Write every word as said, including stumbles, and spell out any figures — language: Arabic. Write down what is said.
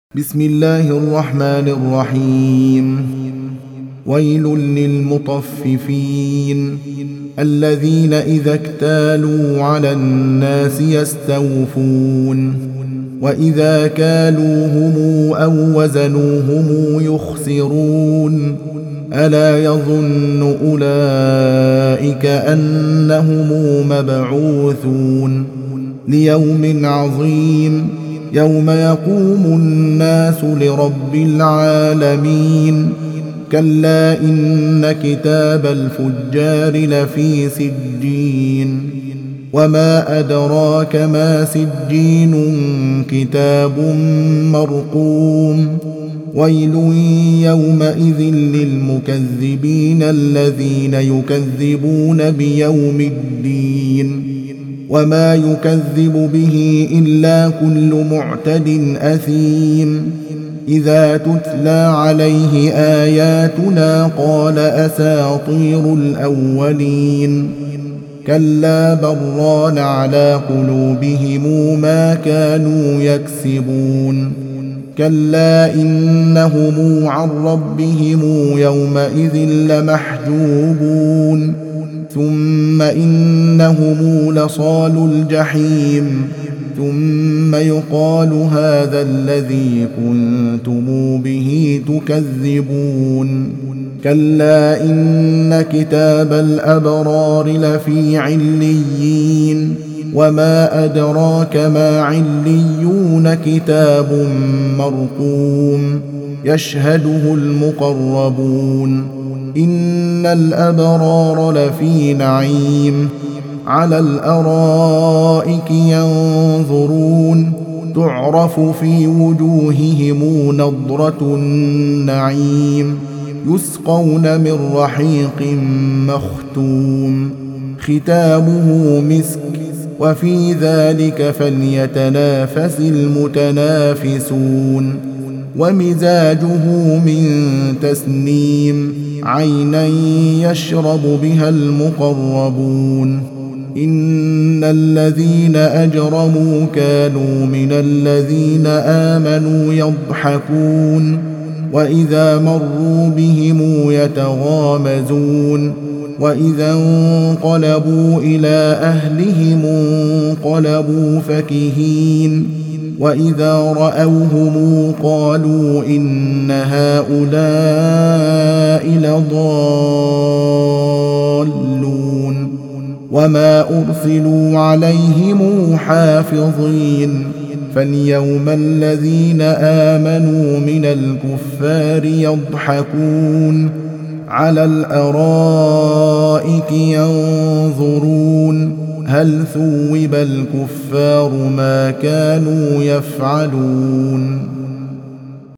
بسم الله الرحمن الرحيم. ويل للمطففين الذين إذا اكتالوا على الناس يستوفون وإذا كالوهم أو وزنوهم يخسرون ألا يظن أولئك أنهم مبعوثون ليوم عظيم يوم يقوم الناس لرب العالمين. كلا إن كتاب الفجار لفي سجين وما أدراك ما سجين كتاب مرقوم. ويل يومئذ للمكذبين الذين يكذبون بيوم الدين وما يكذب به إلا كل معتد أثيم. إذا تتلى عليه آياتنا قال أساطير الأولين. كلا بران على قلوبهم ما كانوا يكسبون. كلا إنهم عن ربهم يومئذ لمحجوبون ثم إنهم لصال الجحيم ثم يقال هذا الذي كنتم به تكذبون. كلا إن كتاب الأبرار لفي عليين وما أدراك ما عليون كتاب مرقوم يشهده المقربون. إن الأبرار لفي نعيم على الأرائك ينظرون تعرف في وجوههم نضرة النعيم يسقون من رحيق مختوم ختامه مسك وفي ذلك فليتنافس المتنافسون. ومزاجه من تسنيم عينا يشرب بها المقربون. إن الذين أجرموا كانوا من الذين آمنوا يضحكون وإذا مروا بهم يتغامزون وإذا انقلبوا إلى أهلهم انقلبوا فكهين وإذا رأوهم قالوا إن هؤلاء لضالون وما أرسلوا عليهم حافظين. فاليوم الذين آمنوا من الكفار يضحكون على الأرائك ينظرون هل ثوب الكفار ما كانوا يفعلون.